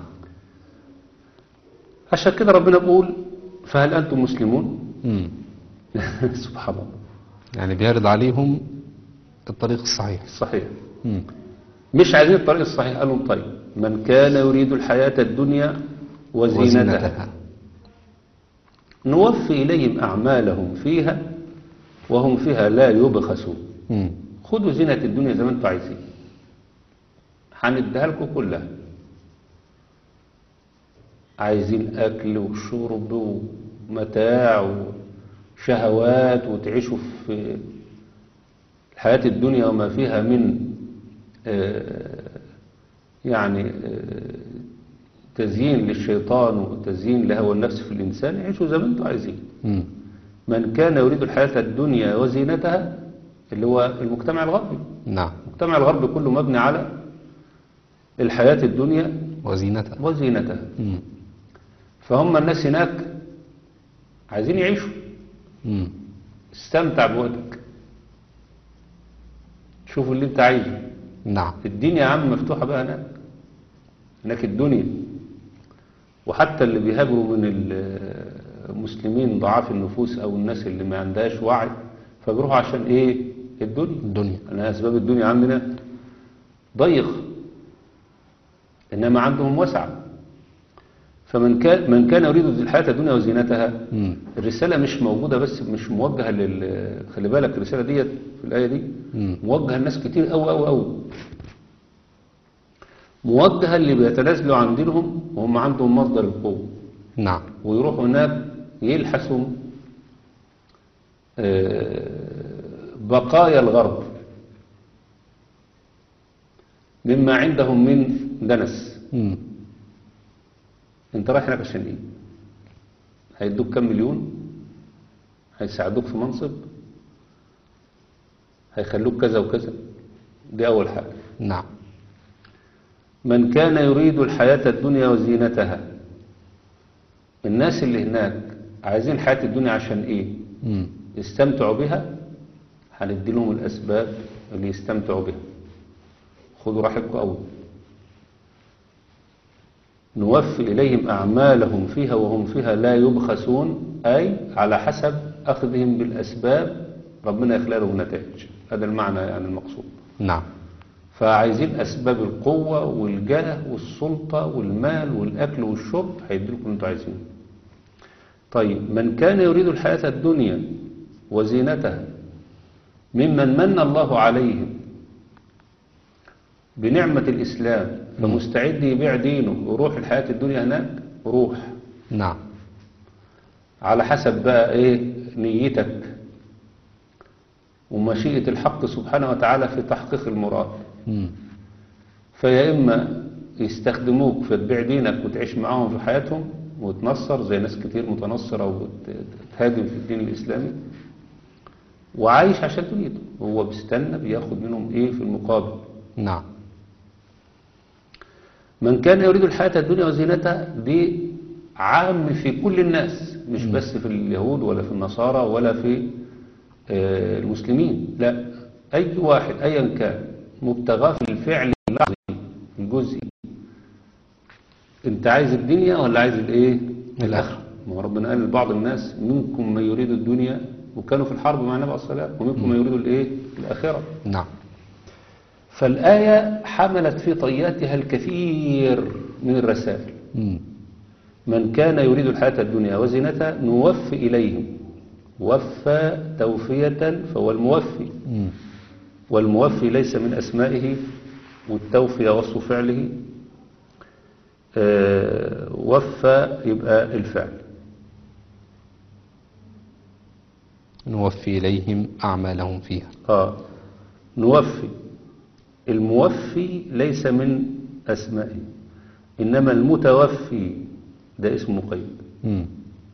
عشان كده ربنا بيقول فهل أنتم مسلمون؟ مم. سبحان الله. يعني بيعرض عليهم الطريق الصحيح. صحيح. مم. مش عايزين الطريق الصحيح. قال لهم طيب من كان يريد الحياة الدنيا وزينتها, وزينتها نوفي إليهم أعمالهم فيها وهم فيها لا يبخسون. مم. خدوا زينة الدنيا زي ما انتوا عايزين، هنديها لكم كلها. عايزين أكل وشرب ومتاع وشهوات وتعيشوا في الحياة الدنيا وما فيها من آه يعني آه تزيين للشيطان وتزيين لهوى النفس في الإنسان، يعيشوا زي ما انتوا عايزين. مم. من كان يريد الحياة الدنيا وزينتها اللي هو المجتمع الغربي. نعم. المجتمع الغربي كله مبني على الحياة الدنيا وزينتها. وزينتها. مم. فهم الناس هناك عايزين يعيشوا. مم. استمتع بوقتك، شوفوا اللي انت عايزه. نعم. الدنيا يا عم مفتوحة بقى هناك، هناك الدنيا. وحتى اللي بيهاجروا من المسلمين ضعاف النفوس او الناس اللي ما عندهاش وعي فبيروحوا عشان ايه؟ الدنيا. الدنيا. انا اسباب الدنيا عندنا ضيق، انما عندهم وسع. فمن كان من كان يريد الحياة الدنيا وزينتها، مم. الرسالة مش موجودة بس، مش موجهة لل خلي بالك الرسالة ديت في الآية دي مم. موجهة لناس كتير أوي أوي أوي. موجهة اللي بيتنازلوا عن دينهم وهم عندهم مصدر القوة. نعم. ويروحوا هناك يلحسوا بقايا الغرب مما عندهم من دنس. مم. انت رايح هناك عشان ايه؟ هيدوك كم مليون؟ هيساعدوك في منصب؟ هيخلوك كذا وكذا؟ دي اول حاجة. نعم. من كان يريد الحياة الدنيا وزينتها، الناس اللي هناك عايزين حياة الدنيا عشان ايه؟ مم. يستمتعوا بها. هندي لهم الاسباب اللي يستمتعوا بها. خذوا راحتكم قوي. نوفي إليهم أعمالهم فيها وهم فيها لا يبخسون، أي على حسب أخذهم بالأسباب ربنا يخلق لهم نتائج. هذا المعنى يعني المقصود. نعم. فعايزين أسباب القوة والجاه والسلطة والمال والأكل والشرب، هيديلكم اللي انتوا عايزينه. طيب من كان يريد الحياة الدنيا وزينتها ممن من الله عليهم بنعمة الإسلام فمستعد يبيع دينه ويروح الحياة الدنيا هناك، روح. نعم. على حسب بقى ايه نيتك ومشيئة الحق سبحانه وتعالى في تحقيق المراد. مم. فيا إما يستخدموك في تبيع دينك وتعيش معاهم في حياتهم وتنصر زي ناس كتير متنصرة وتهاجم في الدين الإسلامي وعايش عشان دنيته، وهو بيستنى بياخد منهم ايه في المقابل. نعم. من كان يريد الحياة الدنيا وزينتها دي عام في كل الناس، مش بس في اليهود ولا في النصارى ولا في المسلمين، لا، أي واحد أيا كان مبتغاه في الفعل اللحظي الجزئي. انت عايز الدنيا ولا عايز الايه؟ الآخرة. ما ربنا قال لبعض الناس منكم من يريد الدنيا، وكانوا في الحرب مع النبي عليه الصلاة والسلام، ومنكم من يريد الايه؟ الآخرة. نعم. فالآية حملت في طياتها الكثير من الرسائل. مم. من كان يريد الحياة الدنيا وزينتها نوفي إليهم. وفى توفية فهو الموفي. مم. والموفي ليس من أسمائه، والتوفية وصف فعله. آه وفى يبقى الفعل. نوفي إليهم أعمالهم فيها. آه نوفي. الموفي ليس من أسمائه، إنما المتوفي ده اسم مقيد. مم.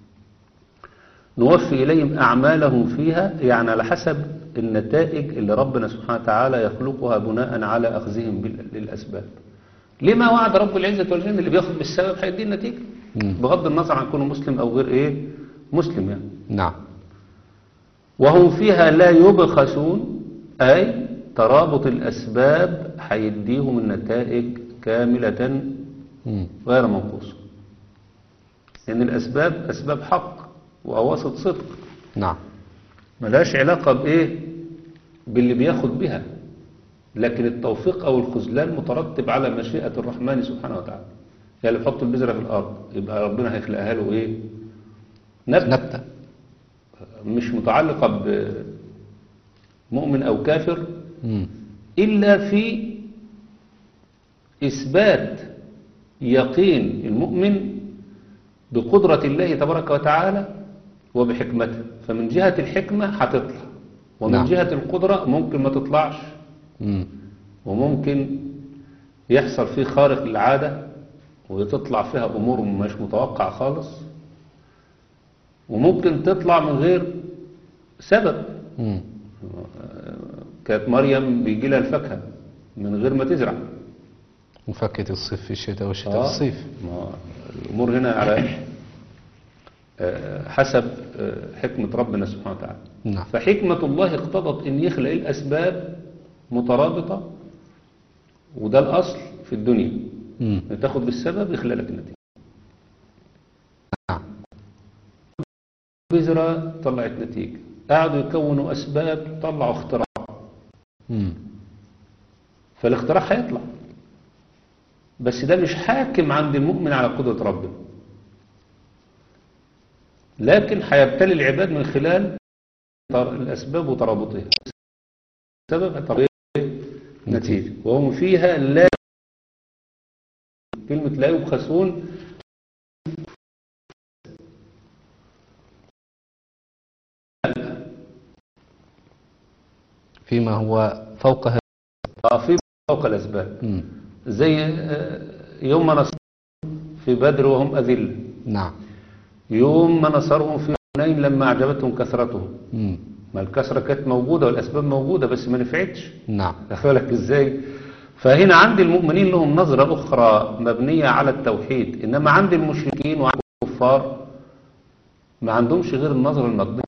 نوفي إليهم أعمالهم فيها، يعني على حسب النتائج اللي ربنا سبحانه وتعالى يخلقها بناء على أخذهم بالأسباب. لما وعد رب العزة والجنة اللي بياخد بالسبب هيدي النتيجة، بغض النظر عن كونه مسلم أو غير إيه مسلم يعني. نعم. وهم فيها لا يبخسون، أي ترابط الأسباب هيديهم النتائج كاملة مم. غير منقوصة، لأن الأسباب أسباب حق وأواسط صدق. نعم. ملهاش علاقة بإيه باللي بياخد بها، لكن التوفيق أو الخذلان مترتب على مشيئة الرحمن سبحانه وتعالى. يعني اللي بيحط البذرة في الأرض يبقى ربنا هيخلقها له إيه؟ نبتة. نبتة. مش متعلقة بمؤمن أو كافر، مم. إلا في إثبات يقين المؤمن بقدرة الله تبارك وتعالى وبحكمته. فمن جهة الحكمة هتطلع، ومن نعم. جهة القدرة ممكن ما تطلعش، مم. وممكن يحصل فيه خارق للعادة وتطلع فيها أمور مش متوقع خالص. وممكن تطلع من غير سبب. مم. كانت مريم بيجي لها الفاكهة من غير ما تزرع. وفكة الصيف في الشتاء والشتاء في آه، الصيف. ما الأمور هنا على آه، حسب آه، حكمة ربنا سبحانه وتعالى. نعم. فحكمة الله اقتضت أن يخلق الأسباب مترابطة، وده الأصل في الدنيا. مم. تاخد بالسبب يخلق لك النتيجة. نعم. بذرة طلعت نتيجة، قعدوا يكونوا أسباب طلعوا اختراع، مم. فالاختراع هيطلع، بس ده مش حاكم عند المؤمن على قدرة ربنا، لكن هيبتلي العباد من خلال الأسباب وترابطها. سبب ترابط نتيجة، وهم فيها لا، كلمة لا يبخسون، فيما هو فوقها. في فوق الأسباب. مم. زي آه، يوم ما نصرهم في بدر وهم أذلة، نعم. يوم ما نصرهم في حنين لما أعجبتهم كثرتهم. مم. ما الكثرة كانت موجودة والأسباب موجودة بس ما نفعتش. نعم. أخبرك إزاي؟ فهنا عند المؤمنين لهم نظرة أخرى مبنية على التوحيد، إنما عند المشركين وعند الكفار ما عندهمش غير النظرة المبنية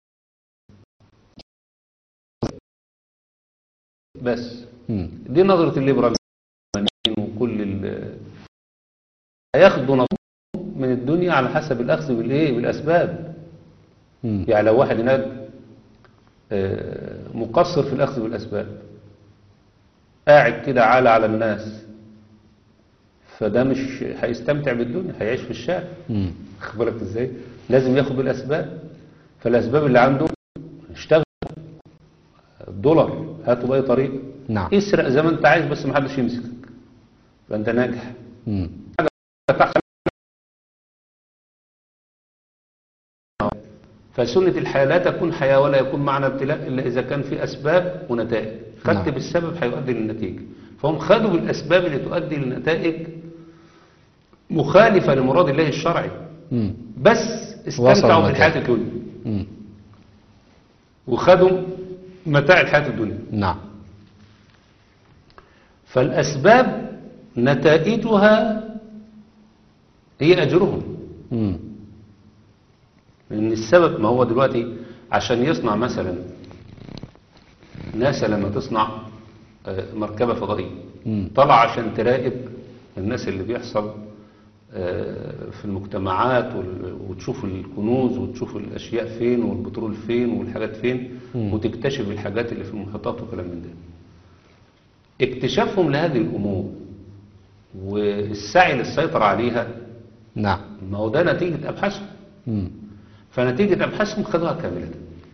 بس. مم. دي نظرة الليبراليين وكل ال هياخدوا نظرة من الدنيا على حسب الأخذ بالإيه؟ بالأسباب. مم. يعني لو واحد هناك آه، مقصر في الأخذ بالأسباب، قاعد كده عالة على الناس، فده مش هيستمتع بالدنيا، هيعيش في الشارع. مم. خد بالك ازاي؟ لازم ياخد بالأسباب، فالأسباب اللي عنده اشتغل الدولار هاته بأي طريقة. نعم. اسرق زي ما انت عايز بس ما حدش يمسكك، فانت ناجح. مم. فسنة الحياة لا تكون حياة ولا يكون معنى ابتلاء إلا إذا كان في أسباب ونتائج. خدت نعم. بالسبب هيؤدي للنتيجة، فهم خدوا بالأسباب اللي تؤدي للنتائج مخالفة لمراد الله الشرعي، مم. بس وصلوا استمتعوا النتائج. بالحياة الدنيا مم. وخدوا متاع الحياة الدنيا. نعم. فالأسباب نتائجها هي أجرهم. مم. لأن السبب ما هو دلوقتي عشان يصنع مثلا ناسا لما تصنع آه، مركبة فضائية، مم. طلع عشان تراقب الناس اللي بيحصل آه، في المجتمعات وال- وتشوف الكنوز وتشوف الأشياء فين والبترول فين والحاجات فين، مم. وتكتشف الحاجات اللي في المحيطات وكلام من ده. اكتشافهم لهذه الأمور والسعي للسيطرة عليها، نعم. ما هو ده نتيجة أبحاثهم. مم. فنتيجة أبحاثهم خدوها كاملة،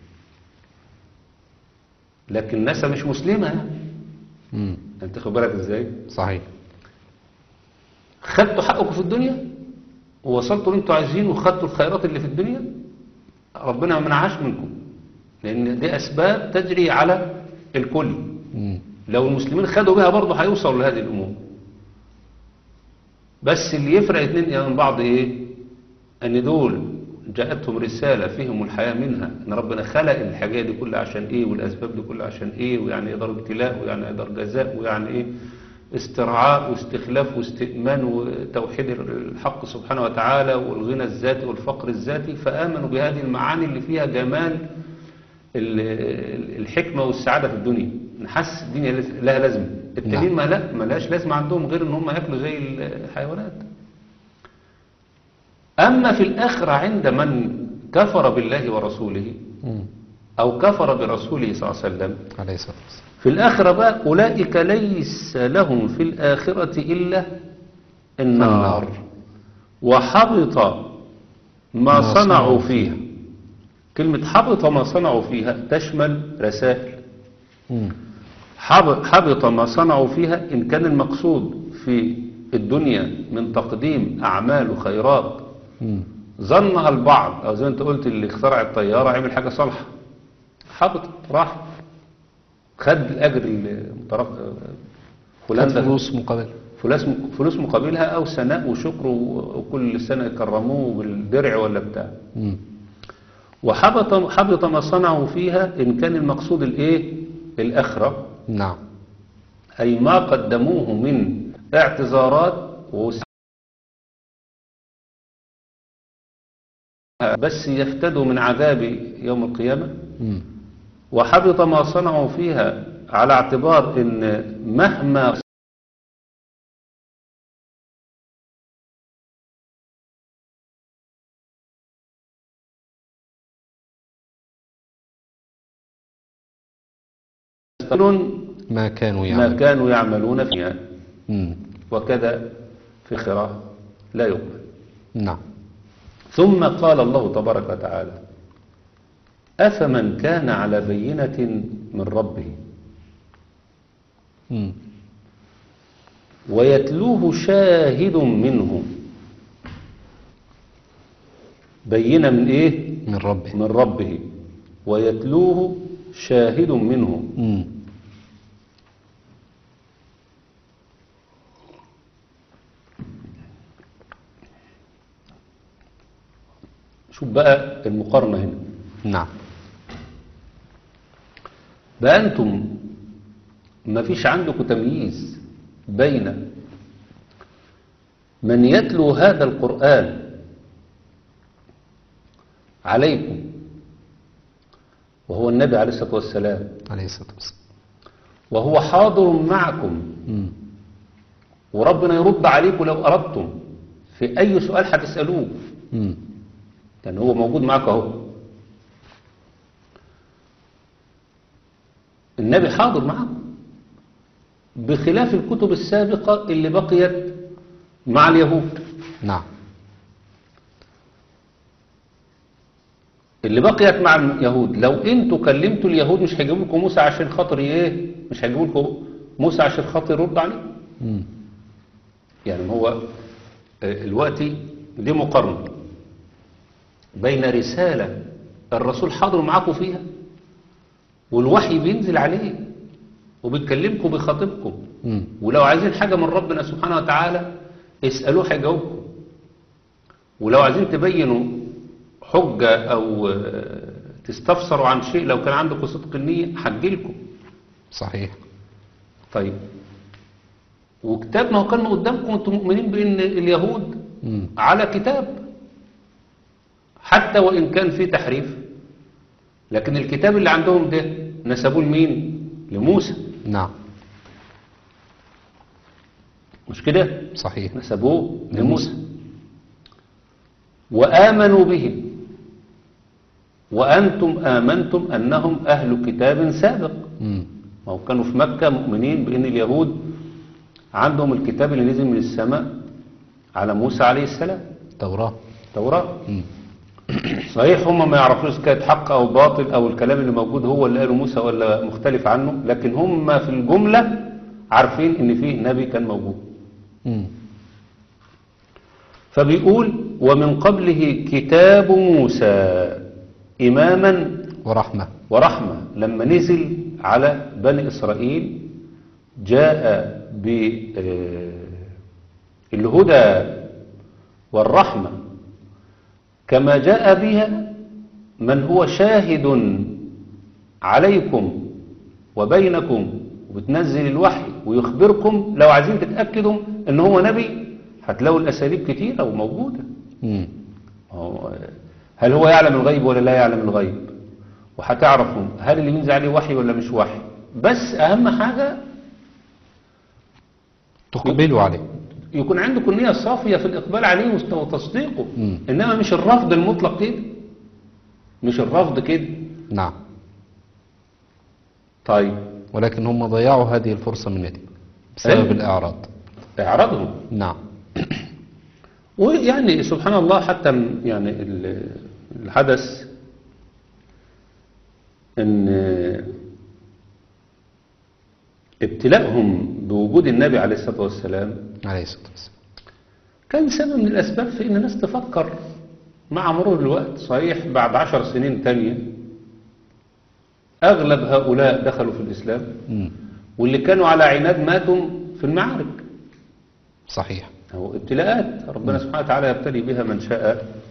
لكن ناسا مش مسلمة يعني. مم. انت خد بالك ازاي؟ صحيح. خدتوا حقكم في الدنيا ووصلتوا اللي انتوا عايزينه وخدتوا الخيرات اللي في الدنيا، ربنا ما منعهاش منكم، لان دي اسباب تجري على الكل. مم. لو المسلمين خدوا بها برضه هيوصلوا لهذه الامور، بس اللي يفرق اتنين من بعض ايه؟ ان دول جاءتهم رسالة فيهم الحياة منها ان ربنا خلق الحاجات دي كلها عشان ايه، والاسباب دي كلها عشان ايه، ويعني ايه دار ابتلاء، ويعني ايه دار جزاء، ويعني ايه استرعاء واستخلاف واستئمان وتوحيد الحق سبحانه وتعالى والغنى الذاتي والفقر الذاتي. فآمنوا بهذه المعاني اللي فيها جمال ال- الحكمة والسعادة في الدنيا، نحس الدنيا لها لازمة. التانيين ما لا ما لهاش لازمة عندهم غير ان هم ياكلوا زي الحيوانات. أما في الآخرة عند من كفر بالله ورسوله مم. أو كفر برسوله صلى الله عليه وسلم، عليه الصلاة والسلام. في الآخرة بقى أولئك ليس لهم في الآخرة إلا النار النار. وحبط ما ما صنعوا صنعوا فيها. كلمة حبط ما صنعوا فيها تشمل رسائل. مم. حب- حبط ما صنعوا فيها إن كان المقصود في الدنيا من تقديم أعمال وخيرات مم. ظنها البعض، أو زي ما أنت قلت اللي اخترع الطيارة عمل حاجة صالحة، حبط راح خد الأجر المترف- فلان خد ده فلوس مقابل. فلوس فلوس مقابلها، أو ثناء وشكر و- وكل سنة يكرموه بالدرع ولا بتاع. مم. وحبط حبط ما صنعوا فيها إن كان المقصود الإيه؟ الآخرة، نعم. أي ما قدموه من اعتذارات وس- بس يفتدوا من عذاب يوم القيامة. مم. وحبط ما صنعوا فيها على اعتبار إن مهما ما كانوا ما يعملون. كانوا يعملون فيها، مم. وكذا في خراه لا يقبل. نعم. ثم قال الله تبارك وتعالى: أفمن كان على بينة من ربه مم. ويتلوه شاهد منه. بينة من إيه؟ من ربه. من ربه، ويتلوه شاهد منه. مم. شوف بقى المقارنة هنا. نعم. بقى أنتم ما فيش عندكم تمييز بين من يتلو هذا القرآن عليكم وهو النبي عليه الصلاة والسلام، عليه الصلاة والسلام. وهو حاضر معكم، مم. وربنا يرد عليكم لو أردتم في أي سؤال هتسألوه، مم. لأن هو موجود معك أهو. النبي حاضر معكم بخلاف الكتب السابقة اللي بقيت مع اليهود. نعم. اللي بقيت مع اليهود، لو انتوا كلمتوا اليهود مش هيجيبوا لكم موسى عشان خاطر ايه؟ مش هيجيبوا لكم موسى عشان خاطر يرد عليه. مم. يعني هو آه، الوقت دي مقارنة بين رسالة الرسول حاضر معاكم فيها، والوحي بينزل عليه وبيكلمكم بيخاطبكم، مم. ولو عايزين حاجة من ربنا سبحانه وتعالى اسألوه هيجاوبكم، ولو عايزين تبينوا حجة أو آه، تستفسروا عن شيء لو كان عندكم صدق النية هجيلكم. صحيح. طيب، وكتاب ما هو كان قدامكم انتم مؤمنين بأن اليهود مم. على كتاب، حتى وإن كان فيه تحريف، لكن الكتاب اللي عندهم ده نسبوه لمين؟ لموسى، نعم. مش كده؟ صحيح. نسبوه لموسى. لموسى وآمنوا به، وأنتم آمنتم أنهم أهل كتاب سابق. مم. ما هو كانوا في مكة مؤمنين بأن اليهود عندهم الكتاب اللي نزل من السماء على موسى عليه السلام، توراة. توراة. مم. صحيح هم ما يعرفوش كانت حق أو باطل أو الكلام اللي موجود هو اللي قاله موسى ولا مختلف عنه، لكن هم في الجملة عارفين إن فيه نبي كان موجود. مم. فبيقول: ومن قبله كتاب موسى إماما ورحمة. ورحمة. لما نزل على بني إسرائيل جاء بالهدى والرحمة، كما جاء بها من هو شاهد عليكم وبينكم وبتنزل الوحي ويخبركم. لو عايزين تتأكدوا ان هو نبي هتلاقوا الأساليب كتيرة وموجودة. مم. هو- هل هو يعلم الغيب ولا لا يعلم الغيب؟ وهتعرفوا هل اللي ينزل عليه وحي ولا مش وحي. بس أهم حاجة تقبلوا عليه. يكون عندكم النية الصافية في الإقبال عليه وتصديقه، مم. إنما مش الرفض المطلق كده، مش الرفض كده. نعم. طيب، ولكن هم ضيعوا هذه الفرصة من يدهم بسبب أيوة. الإعراض. إعراضهم. نعم. ويعني سبحان الله حتى م- يعني ال- الحدث ان ابتلاءهم بوجود النبي عليه الصلاة والسلام عليه الصلاة والسلام. كان سبب من الأسباب في ان الناس تفكر مع مرور الوقت. صحيح بعد عشر سنين تانية أغلب هؤلاء دخلوا في الإسلام، مم. واللي كانوا على عناد ماتوا في المعارك. صحيح. هو ابتلاءات ربنا سبحانه وتعالى يبتلي بها من شاء